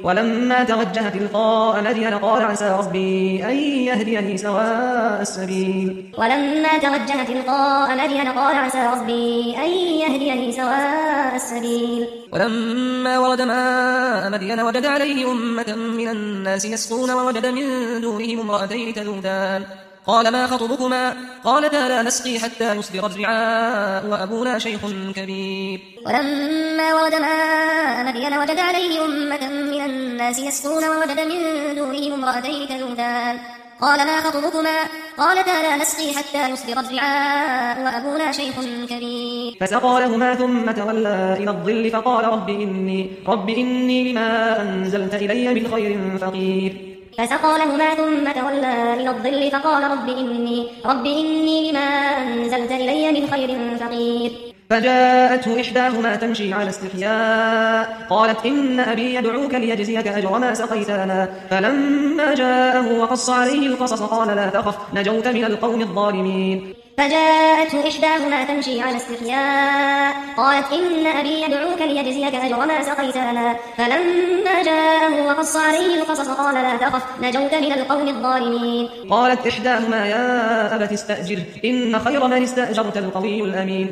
ولما توجه تلقاء مدين قال عسى ربي أن يهديني سواء السبيل ولما توجه تلقاء مدين قال عسى ربي أن يهديني سواء السبيل ولما ورد ماء مدين وجد عليه أمة من الناس يسقون ووجد من دونهم امرأتين تذودان قال ما خطبكما قالتا لا نسقي حتى يصدر الرعاء وأبونا شيخ كبير ولما ورد ماء مدين وجد عليه أمة من الناس يسقون ووجد من دونهم امرأتين تذودان قال ما خطبكما قالتا لا نسقي حتى يصدر الرعاء وأبونا شيخ كبير فسقى لهما ثم تولى إلى الظل فقال رب إني لما أنزلت إلي من خير فقير فسقى لهما ثم تولى إلى الظل فقال رب إني لما أنزلت إلي من خير فقير فجاءته إحداهما تمشي على استحياء قالت إن أبي يدعوك ليجزيك أجر ما سقيت لنا فلما جاءه وقص عليه القصص قال لا تخف نجوت من القوم الظالمين فجاءته إحداهما تمشي على استحياء قالت إن أبي يدعوك ليجزيك أجر ما سقيت لنا فلما جاءه وقص عليه القصص قال لا تخف نجوت من القوم الظالمين قالت إحداهما يا أبت استأجر إن خير من استأجرت القوي الأمين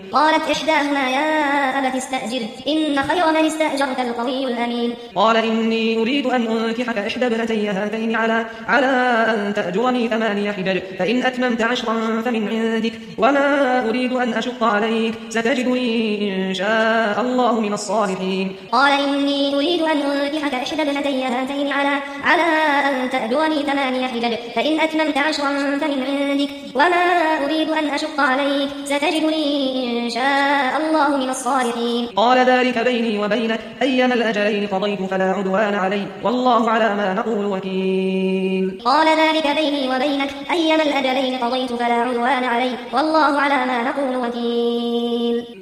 قال إني أريد أن أنكحك إحدى ابنتي هاتين على أن تأجرني 8 حجج فإن أتممت 10 فمن عندك وما أريد أن أشق عليك ستجدني إن شاء الله من الصالحين قال إني أريد أن أنكحك إحدى ابنتي هاتين على أن تأجرني 8 حجج فإن أتممت 10 فمن عندك وما أريد أن أشق عليك ستجدني إن شاء الله من الصالحين قال ذلك بيني وبينك أيما الأجلين قضيت فلا عدوان علي والله على ما نقول وكيل والله على ما نقول وكيل